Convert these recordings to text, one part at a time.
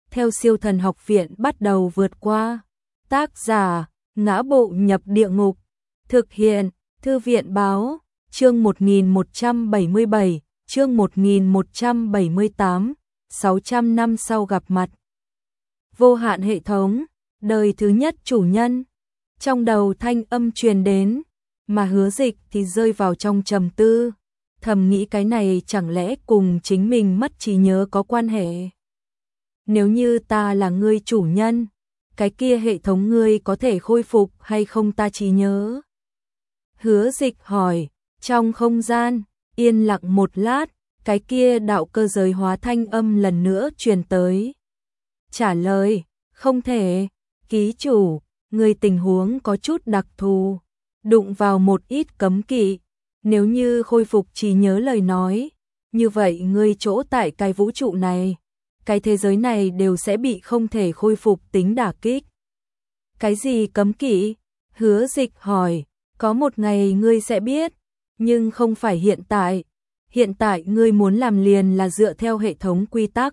theo Siêu Thần Học Viện bắt đầu vượt qua. Tác giả: Ngã Bộ Nhập Địa Ngục. Thực hiện: Thư viện báo. Chương 1177, chương 1178, 600 năm sau gặp mặt. Vô hạn hệ thống, đời thứ nhất chủ nhân. Trong đầu thanh âm truyền đến, mà Hứa Dịch thì rơi vào trong trầm tư, thầm nghĩ cái này chẳng lẽ cùng chính mình mất trí nhớ có quan hệ? Nếu như ta là ngươi chủ nhân, cái kia hệ thống ngươi có thể khôi phục hay không ta trí nhớ? Hứa Dịch hỏi. Trong không gian yên lặng một lát, cái kia đạo cơ giới hóa thanh âm lần nữa truyền tới. Trả lời: không thể, ký chủ, người tình huống có chút đặc thù, đụng vào một ít cấm kỵ, nếu như khôi phục trí nhớ lời nói, như vậy ngươi chỗ tại cái vũ trụ này, cái thế giới này đều sẽ bị không thể khôi phục tính đả kích. Cái gì cấm kỵ? Hứa Dịch hỏi. Có một ngày ngươi sẽ biết, nhưng không phải hiện tại. Hiện tại ngươi muốn làm liền là dựa theo hệ thống quy tắc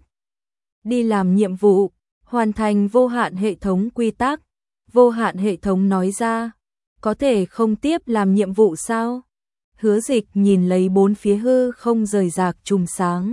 đi làm nhiệm vụ, hoàn thành vô hạn hệ thống quy tắc. Vô hạn hệ thống nói ra, có thể không tiếp làm nhiệm vụ sao? Hứa Dịch nhìn lấy bốn phía hư không rời rạc chùm sáng.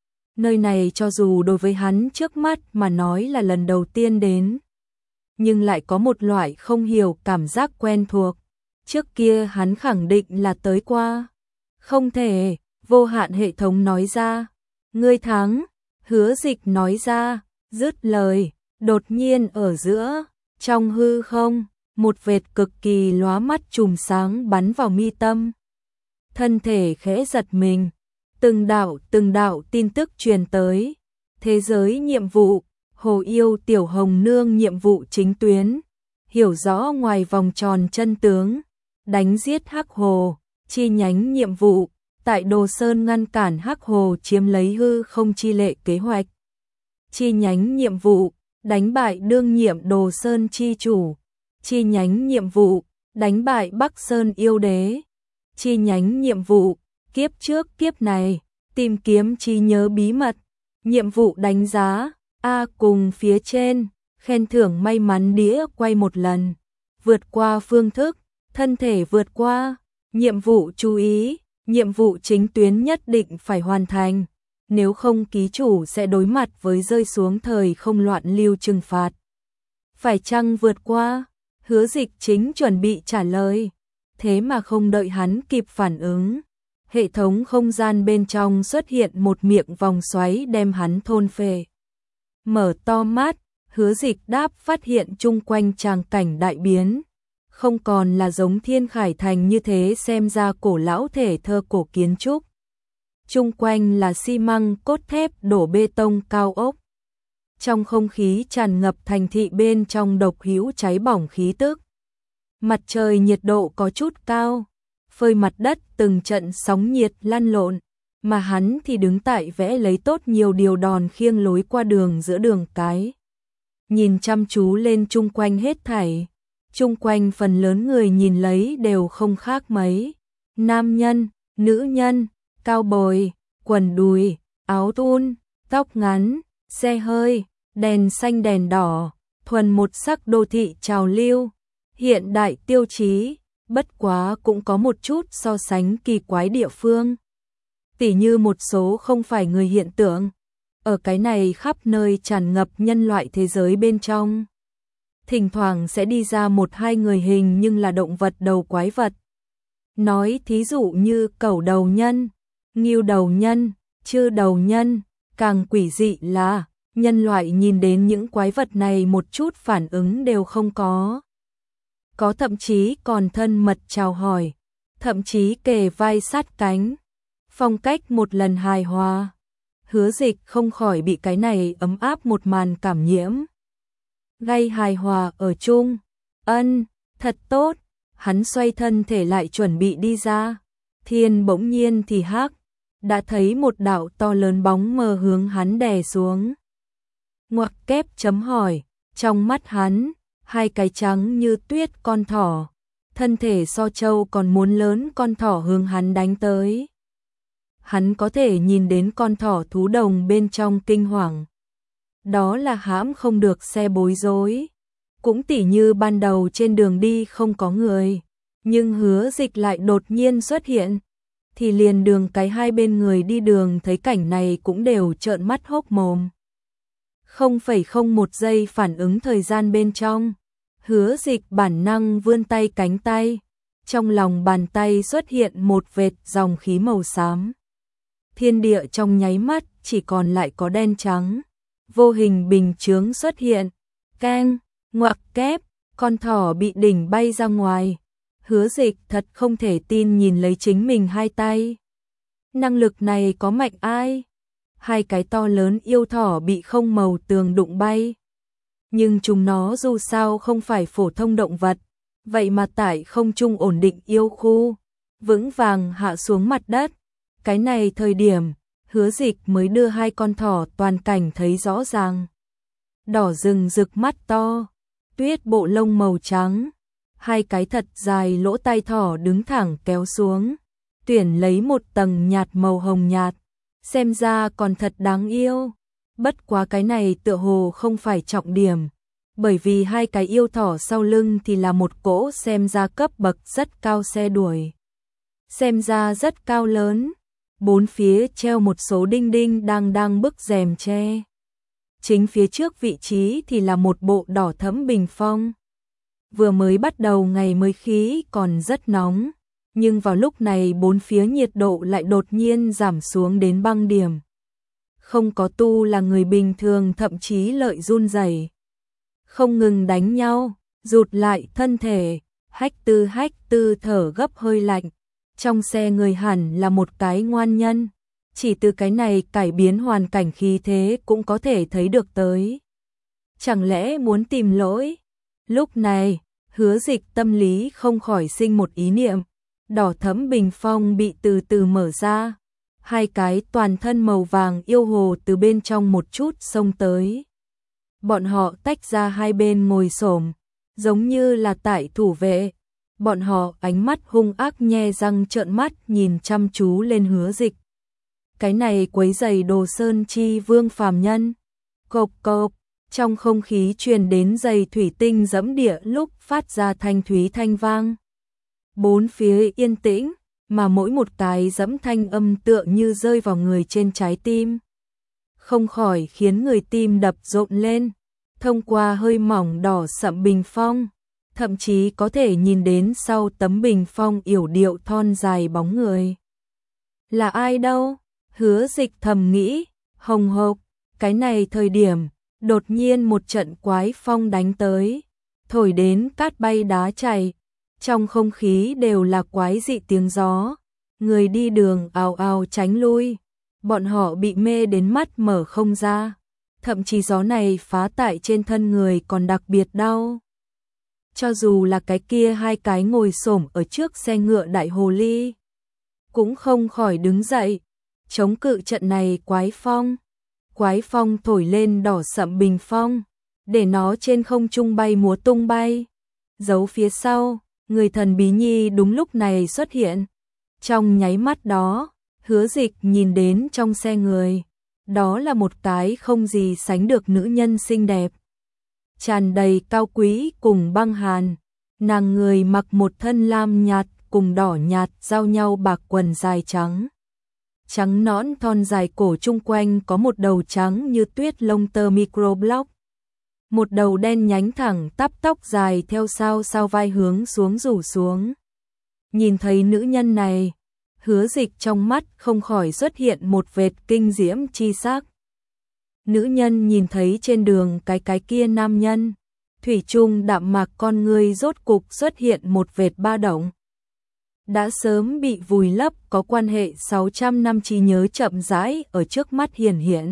Nơi này cho dù đối với hắn trước mắt mà nói là lần đầu tiên đến, nhưng lại có một loại không hiểu cảm giác quen thuộc. Trước kia hắn khẳng định là tới qua. Không thể, vô hạn hệ thống nói ra. Ngươi thắng, Hứa Dịch nói ra, dứt lời, đột nhiên ở giữa, trong hư không, một vệt cực kỳ lóa mắt chùm sáng bắn vào mi tâm. Thân thể khẽ giật mình, từng đạo tin tức truyền tới. Thế giới nhiệm vụ, Hồ Yêu Tiểu Hồng Nương nhiệm vụ chính tuyến, hiểu rõ ngoài vòng tròn chân tướng, đánh giết Hắc Hồ, chi nhánh nhiệm vụ, tại Đồ Sơn ngăn cản Hắc Hồ chiếm lấy hư không chi lệ kế hoạch. Chi nhánh nhiệm vụ, đánh bại đương nhiệm Đồ Sơn chi chủ. Chi nhánh nhiệm vụ, đánh bại Bắc Sơn yêu đế. Chi nhánh nhiệm vụ, kiếp trước kiếp này, tìm kiếm trí nhớ bí mật. Nhiệm vụ đánh giá, A cùng phía trên, khen thưởng may mắn đĩa quay một lần. Vượt qua phương thức, thân thể vượt qua. Nhiệm vụ chú ý, nhiệm vụ chính tuyến nhất định phải hoàn thành, nếu không ký chủ sẽ đối mặt với rơi xuống thời không loạn lưu trừng phạt. Phải chăng vượt qua? Hứa Dịch chính chuẩn bị trả lời, thế mà không đợi hắn kịp phản ứng, hệ thống không gian bên trong xuất hiện một miệng vòng xoáy đem hắn thôn phệ. Mở to mắt, Hứa Dịch đáp phát hiện chung quanh tràng cảnh đại biến, không còn là giống Thiên Khải Thành như thế xem ra cổ lão thể thơ cổ kiến trúc. Chung quanh là xi măng cốt thép đổ bê tông cao ốc. Trong không khí tràn ngập thành thị bên trong độc hữu cháy bỏng khí tức. Mặt trời nhiệt độ có chút cao, phơi mặt đất từng trận sóng nhiệt lăn lộn, mà hắn thì đứng tại vẽ lấy tốt nhiều điều đòn khiêng lối qua đường giữa đường cái. Nhìn chăm chú lên chung quanh hết thảy, chung quanh phần lớn người nhìn lấy đều không khác mấy. Nam nhân, nữ nhân, cao bồi, quần đùi, áo thun, tóc ngắn, xe hơi, đèn xanh đèn đỏ, thuần một sắc đô thị trào lưu, hiện đại tiêu chí, bất quá cũng có một chút so sánh kỳ quái địa phương. Tỉ như một số không phải người hiện tượng, ở cái này khắp nơi tràn ngập nhân loại thế giới bên trong. Thỉnh thoảng sẽ đi ra một hai người hình nhưng là động vật đầu quái vật. Nói thí dụ như cẩu đầu nhân, ngưu đầu nhân, chư đầu nhân, càng quỷ dị là nhân loại nhìn đến những quái vật này một chút phản ứng đều không có. Có thậm chí còn thân mật chào hỏi, thậm chí kề vai sát cánh. Phong cách một lần hài hòa. Hứa Dịch không khỏi bị cái này ấm áp một màn cảm nhiễm. Gây hài hòa ở chung. Thật tốt. Hắn xoay thân thể lại chuẩn bị đi ra. Thiên bỗng nhiên thì hắc, đã thấy một đạo to lớn bóng mờ hướng hắn đè xuống. Ngoặc kép chấm hỏi, trong mắt hắn, hai cái trắng như tuyết con thỏ, thân thể so trâu còn muốn lớn con thỏ hướng hắn đánh tới. Hắn có thể nhìn đến con thỏ thú đồng bên trong kinh hoàng. đó là hãm không được xe bối rối. Cũng tỉ như ban đầu trên đường đi không có người, nhưng Hứa Dịch lại đột nhiên xuất hiện, thì liền đường cái hai bên người đi đường thấy cảnh này cũng đều trợn mắt hốc mồm. 0,01 giây phản ứng thời gian bên trong, Hứa Dịch bản năng vươn tay cánh tay, trong lòng bàn tay xuất hiện một vệt dòng khí màu xám. Thiên địa trong nháy mắt chỉ còn lại có đen trắng, vô hình bình chướng xuất hiện, keng, ngoặc kép, con thỏ bị đỉnh bay ra ngoài. Hứa Dịch thật không thể tin nhìn lấy chính mình hai tay. Năng lực này có mạnh ai? Hai cái to lớn yêu thỏ bị không màu tường đụng bay. Nhưng chúng nó dù sao không phải phổ thông động vật, vậy mà tại không trung ổn định yêu khu, vững vàng hạ xuống mặt đất. Cái này thời điểm, Hứa Dịch mới đưa hai con thỏ toàn cảnh thấy rõ ràng. Đỏ rừng rực mắt to, tuyết bộ lông màu trắng, hai cái thật dài lỗ tai thỏ đứng thẳng kéo xuống, tuyển lấy một tầng nhạt màu hồng nhạt, xem ra còn thật đáng yêu. Bất quá cái này tựa hồ không phải trọng điểm, bởi vì hai cái yêu thỏ sau lưng thì là một cỗ xem ra cấp bậc rất cao xe đuổi. Xem ra rất cao lớn, bốn phía treo một số đinh đinh đang bức rèm tre. Chính phía trước vị trí thì là một bộ đỏ thẫm bình phong. Vừa mới bắt đầu ngày mới khí còn rất nóng, nhưng vào lúc này bốn phía nhiệt độ lại đột nhiên giảm xuống đến băng điểm. Không có tu là người bình thường thậm chí lợi run rẩy, không ngừng đánh nhau, rụt lại thân thể, hách tư thở gấp hơi lạnh. Trong xe người hẳn là một cái ngoan nhân, chỉ từ cái này cải biến hoàn cảnh khí thế cũng có thể thấy được tới. Chẳng lẽ muốn tìm lỗi? Lúc này, Hứa Dịch tâm lý không khỏi sinh một ý niệm, đỏ thẫm bình phong bị từ từ mở ra, hai cái toàn thân màu vàng yêu hồ từ bên trong một chút xông tới. Bọn họ tách ra hai bên ngồi xổm, giống như là tại thủ vệ. Bọn họ ánh mắt hung ác nhe răng trợn mắt nhìn chăm chú lên Hứa Dịch. Cái này quấy rầy Đồ Sơn Chi Vương phàm nhân. Cộp cộp, trong không khí truyền đến giày thủy tinh giẫm địa lúc phát ra thanh thúy thanh vang. Bốn phía yên tĩnh, mà mỗi một cái giẫm thanh âm tựa như rơi vào người trên trái tim. Không khỏi khiến người tim đập rộn lên, thông qua hơi mỏng đỏ sậm bình phong. Thậm chí có thể nhìn đến sau tấm bình phong yểu điệu thon dài bóng người. Là ai đâu? Hứa Dịch thầm nghĩ, hồng hộc, cái này thời điểm, đột nhiên một trận quái phong đánh tới, thổi đến cát bay đá chảy, trong không khí đều là quái dị tiếng gió, người đi đường ào ào tránh lui, bọn họ bị mê đến mắt mở không ra, thậm chí gió này phá tại trên thân người còn đặc biệt đau. Cho dù là cái kia hai cái ngồi xổm ở trước xe ngựa đại hồ ly, cũng không khỏi đứng dậy, chống cự trận này quái phong. Quái phong thổi lên đỏ sậm bình phong, để nó trên không trung bay múa tung bay. Giấu phía sau, người thần bí nhi đúng lúc này xuất hiện. Trong nháy mắt đó, Hứa Dịch nhìn đến trong xe người, đó là một cái không gì sánh được nữ nhân xinh đẹp, tràn đầy cao quý cùng băng hàn. Nàng người mặc một thân lam nhạt cùng đỏ nhạt giao nhau bạc quần dài trắng. Trắng nõn thon dài cổ chung quanh có một đầu trắng như tuyết lông tơ microblock. Một đầu đen nhánh thẳng tắp tóc dài theo sau vai hướng xuống rủ xuống. Nhìn thấy nữ nhân này, Hứa Dịch trong mắt không khỏi xuất hiện một vệt kinh diễm chi sắc. Nữ nhân nhìn thấy trên đường cái kia nam nhân, thủy chung đạm mạc con người rốt cục xuất hiện một vệt ba động. Đã sớm bị vùi lấp có quan hệ 600 năm trí nhớ chậm rãi ở trước mắt hiển hiện.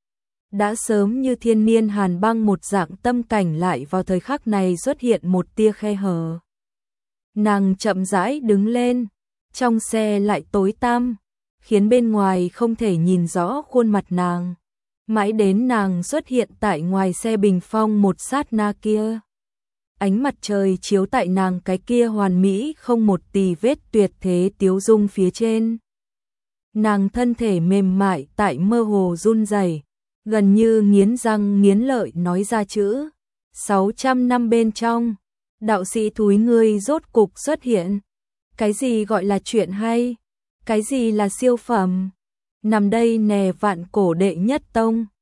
Đã sớm như thiên niên hàn băng một dạng tâm cảnh lại vào thời khắc này xuất hiện một tia khe hở. Nàng chậm rãi đứng lên, trong xe lại tối tăm, khiến bên ngoài không thể nhìn rõ khuôn mặt nàng. Mãi đến nàng xuất hiện tại ngoài xe bình phong một sát na kia. Ánh mặt trời chiếu tại nàng cái kia hoàn mỹ không một tì vết tuyệt thế tiếu dung phía trên. Nàng thân thể mềm mại tại mơ hồ run rẩy, gần như nghiến răng nghiến lợi nói ra chữ 600 năm bên trong. Đạo sĩ thúi ngươi rốt cục xuất hiện. Cái gì gọi là chuyện hay? Cái gì là siêu phẩm? Nằm đây nè vạn cổ đệ nhất tông.